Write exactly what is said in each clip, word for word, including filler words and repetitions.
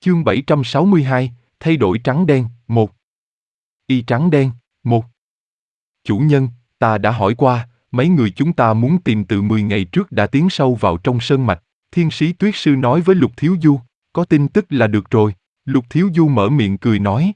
Chương bảy trăm sáu mươi hai, thay đổi trắng đen, một. Y trắng đen, một. Chủ nhân, ta đã hỏi qua, mấy người chúng ta muốn tìm từ mười ngày trước đã tiến sâu vào trong sơn mạch. Thiên sĩ Tuyết Sư nói với Lục Thiếu Du, có tin tức là được rồi. Lục Thiếu Du mở miệng cười nói.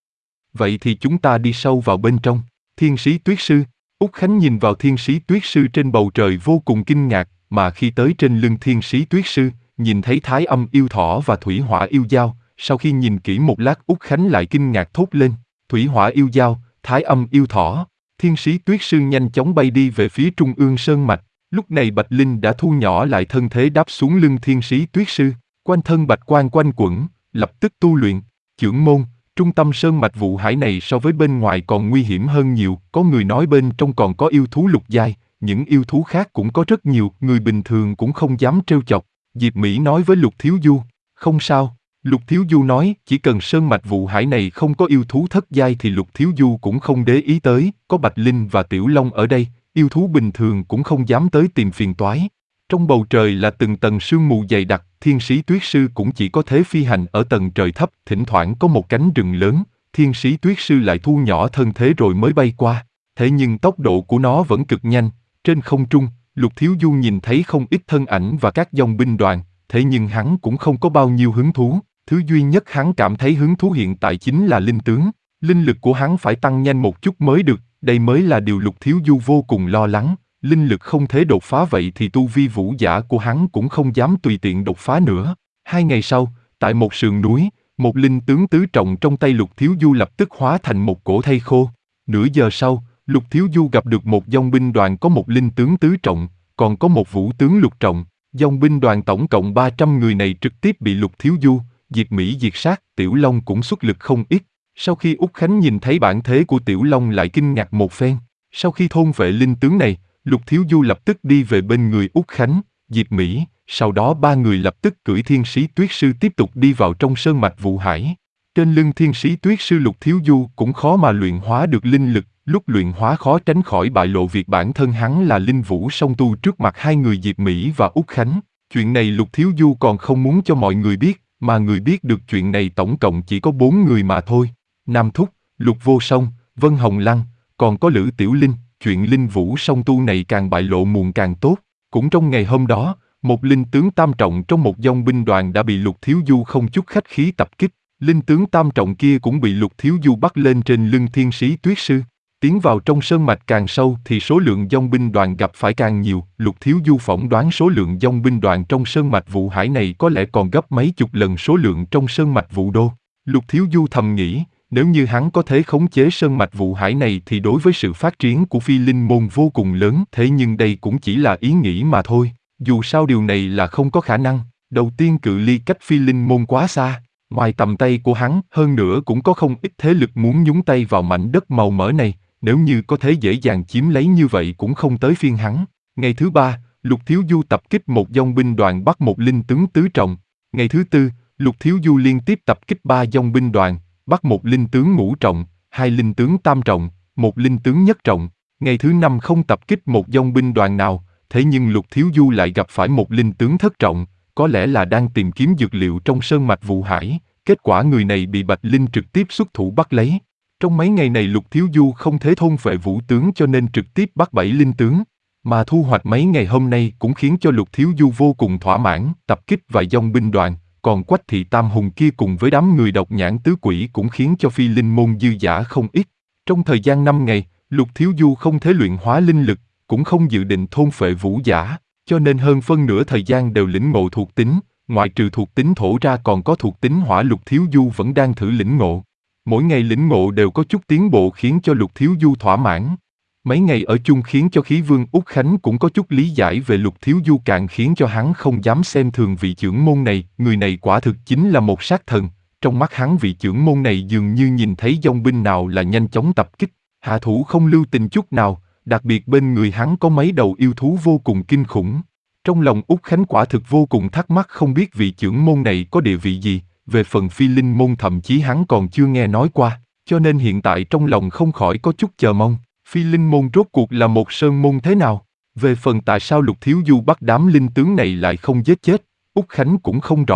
Vậy thì chúng ta đi sâu vào bên trong. Thiên sĩ Tuyết Sư, Úc Khánh nhìn vào Thiên sĩ Tuyết Sư trên bầu trời vô cùng kinh ngạc, mà khi tới trên lưng Thiên sĩ Tuyết Sư, nhìn thấy Thái Âm yêu thỏ và Thủy Hỏa yêu dao, sau khi nhìn kỹ một lát Úc Khánh lại kinh ngạc thốt lên, Thủy Hỏa yêu dao, Thái Âm yêu thỏ. Thiên sĩ Tuyết Sư nhanh chóng bay đi về phía trung ương sơn mạch, lúc này Bạch Linh đã thu nhỏ lại thân thế đáp xuống lưng Thiên sĩ Tuyết Sư, quanh thân bạch quang quanh quẩn, lập tức tu luyện. Chưởng môn, trung tâm sơn mạch vụ hải này so với bên ngoài còn nguy hiểm hơn nhiều, có người nói bên trong còn có yêu thú lục giai, những yêu thú khác cũng có rất nhiều, người bình thường cũng không dám trêu chọc. Diệp Mỹ nói với Lục Thiếu Du, không sao. Lục Thiếu Du nói, chỉ cần sơn mạch vụ hải này không có yêu thú thất giai thì Lục Thiếu Du cũng không để ý tới, có Bạch Linh và Tiểu Long ở đây, yêu thú bình thường cũng không dám tới tìm phiền toái. Trong bầu trời là từng tầng sương mù dày đặc, Thiên sĩ Tuyết Sư cũng chỉ có thể phi hành ở tầng trời thấp, thỉnh thoảng có một cánh rừng lớn, Thiên sĩ Tuyết Sư lại thu nhỏ thân thế rồi mới bay qua. Thế nhưng tốc độ của nó vẫn cực nhanh, trên không trung, Lục Thiếu Du nhìn thấy không ít thân ảnh và các dòng binh đoàn, thế nhưng hắn cũng không có bao nhiêu hứng thú. Thứ duy nhất hắn cảm thấy hứng thú hiện tại chính là linh tướng. Linh lực của hắn phải tăng nhanh một chút mới được, đây mới là điều Lục Thiếu Du vô cùng lo lắng. Linh lực không thể đột phá vậy thì tu vi vũ giả của hắn cũng không dám tùy tiện đột phá nữa. Hai ngày sau, tại một sườn núi, một linh tướng tứ trọng trong tay Lục Thiếu Du lập tức hóa thành một cổ thây khô. Nửa giờ sau, Lục Thiếu Du gặp được một dòng binh đoàn có một linh tướng tứ trọng, còn có một vũ tướng lục trọng. Dòng binh đoàn tổng cộng ba trăm người này trực tiếp bị Lục Thiếu Du, Diệp Mỹ diệt sát, Tiểu Long cũng xuất lực không ít. Sau khi Úc Khánh nhìn thấy bản thế của Tiểu Long lại kinh ngạc một phen. Sau khi thôn vệ linh tướng này, Lục Thiếu Du lập tức đi về bên người Úc Khánh, Diệp Mỹ, sau đó ba người lập tức cưỡi Thiên sĩ Tuyết Sư tiếp tục đi vào trong sơn mạch vụ hải. Trên lưng Thiên sĩ Tuyết Sư Lục Thiếu Du cũng khó mà luyện hóa được linh lực, lúc luyện hóa khó tránh khỏi bại lộ việc bản thân hắn là linh vũ song tu trước mặt hai người Diệp Mỹ và Úc Khánh. Chuyện này Lục Thiếu Du còn không muốn cho mọi người biết, mà người biết được chuyện này tổng cộng chỉ có bốn người mà thôi. Nam Thúc, Lục Vô Song, Vân Hồng Lăng, còn có Lữ Tiểu Linh. Chuyện linh vũ song tu này càng bại lộ muộn càng tốt. Cũng trong ngày hôm đó, một linh tướng tam trọng trong một dòng binh đoàn đã bị Lục Thiếu Du không chút khách khí tập kích. Linh tướng tam trọng kia cũng bị Lục Thiếu Du bắt lên trên lưng Thiên sĩ Tuyết Sư. Tiến vào trong sơn mạch càng sâu thì số lượng dòng binh đoàn gặp phải càng nhiều. Lục Thiếu Du phỏng đoán số lượng dòng binh đoàn trong sơn mạch vụ hải này có lẽ còn gấp mấy chục lần số lượng trong sơn mạch vụ đô. Lục Thiếu Du thầm nghĩ, nếu như hắn có thể khống chế sơn mạch vụ hải này thì đối với sự phát triển của phi linh môn vô cùng lớn. Thế nhưng đây cũng chỉ là ý nghĩ mà thôi. Dù sao điều này là không có khả năng. Đầu tiên cự ly cách phi linh môn quá xa, ngoài tầm tay của hắn, hơn nữa cũng có không ít thế lực muốn nhúng tay vào mảnh đất màu mỡ này. Nếu như có thể dễ dàng chiếm lấy như vậy cũng không tới phiên hắn. Ngày thứ ba, Lục Thiếu Du tập kích một dòng binh đoàn bắt một linh tướng tứ trọng. Ngày thứ tư, Lục Thiếu Du liên tiếp tập kích ba dòng binh đoàn, bắt một linh tướng ngũ trọng, hai linh tướng tam trọng, một linh tướng nhất trọng. Ngày thứ năm không tập kích một dòng binh đoàn nào, thế nhưng Lục Thiếu Du lại gặp phải một linh tướng thất trọng, có lẽ là đang tìm kiếm dược liệu trong sơn mạch vụ hải. Kết quả người này bị Bạch Linh trực tiếp xuất thủ bắt lấy. Trong mấy ngày này Lục Thiếu Du không thể thôn phệ vũ tướng cho nên trực tiếp bắt bảy linh tướng. Mà thu hoạch mấy ngày hôm nay cũng khiến cho Lục Thiếu Du vô cùng thỏa mãn, tập kích vài dòng binh đoàn, còn Quách Thị Tam Hùng kia cùng với đám người độc nhãn tứ quỷ cũng khiến cho phi linh môn dư dả không ít. Trong thời gian năm ngày, Lục Thiếu Du không thể luyện hóa linh lực, cũng không dự định thôn phệ vũ giả, cho nên hơn phân nửa thời gian đều lĩnh ngộ thuộc tính, ngoại trừ thuộc tính thổ ra còn có thuộc tính hỏa. Lục Thiếu Du vẫn đang thử lĩnh ngộ. Mỗi ngày lĩnh ngộ đều có chút tiến bộ khiến cho Lục Thiếu Du thỏa mãn. Mấy ngày ở chung khiến cho Khí Vương Úc Khánh cũng có chút lý giải về Lục Thiếu Du, càng khiến cho hắn không dám xem thường vị trưởng môn này. Người này quả thực chính là một sát thần. Trong mắt hắn vị trưởng môn này dường như nhìn thấy dòng binh nào là nhanh chóng tập kích, hạ thủ không lưu tình chút nào, đặc biệt bên người hắn có mấy đầu yêu thú vô cùng kinh khủng. Trong lòng Úc Khánh quả thực vô cùng thắc mắc không biết vị trưởng môn này có địa vị gì. Về phần phi linh môn thậm chí hắn còn chưa nghe nói qua, cho nên hiện tại trong lòng không khỏi có chút chờ mong. Phi linh môn rốt cuộc là một sơn môn thế nào? Về phần tại sao Lục Thiếu Du bắt đám linh tướng này lại không giết chết, Úc Khánh cũng không rõ,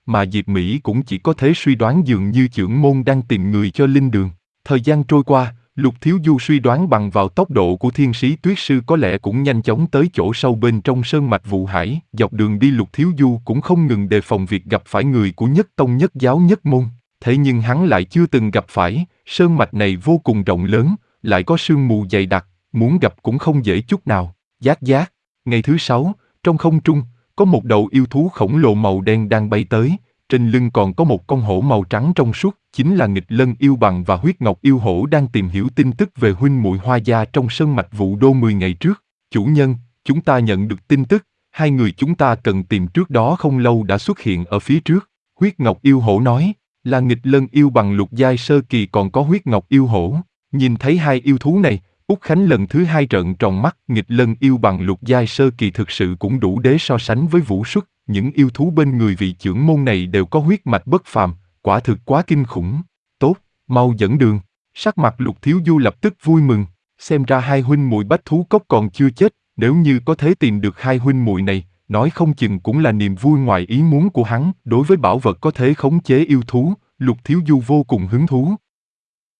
mà Diệp Mỹ cũng chỉ có thể suy đoán dường như chưởng môn đang tìm người cho linh đường. Thời gian trôi qua, Lục Thiếu Du suy đoán bằng vào tốc độ của thiên sĩ tuyết sư có lẽ cũng nhanh chóng tới chỗ sâu bên trong sơn mạch Vụ Hải. Dọc đường đi Lục Thiếu Du cũng không ngừng đề phòng việc gặp phải người của nhất tông nhất giáo nhất môn. Thế nhưng hắn lại chưa từng gặp phải, sơn mạch này vô cùng rộng lớn, lại có sương mù dày đặc, muốn gặp cũng không dễ chút nào. Giác giác, ngày thứ sáu, trong không trung, có một đầu yêu thú khổng lồ màu đen đang bay tới, trên lưng còn có một con hổ màu trắng trong suốt, chính là Nghịch Lân yêu bằng và Huyết Ngọc yêu hổ đang tìm hiểu tin tức về huynh muội Hoa gia trong sơn mạch Vụ Đô mười ngày trước. Chủ nhân, chúng ta nhận được tin tức, hai người chúng ta cần tìm trước đó không lâu đã xuất hiện ở phía trước. Huyết Ngọc yêu hổ nói, là Nghịch Lân yêu bằng lục giai sơ kỳ còn có Huyết Ngọc yêu hổ. Nhìn thấy hai yêu thú này, Úc Khánh lần thứ hai trợn tròn mắt. Nghịch Lân yêu bằng lục giai sơ kỳ thực sự cũng đủ để so sánh với Vũ Xuất. Những yêu thú bên người vị chưởng môn này đều có huyết mạch bất phàm, quả thực quá kinh khủng. Tốt, mau dẫn đường. Sắc mặt Lục Thiếu Du lập tức vui mừng, xem ra hai huynh muội Bách Thú Cốc còn chưa chết, nếu như có thể tìm được hai huynh muội này, nói không chừng cũng là niềm vui ngoài ý muốn của hắn. Đối với bảo vật có thể khống chế yêu thú, Lục Thiếu Du vô cùng hứng thú.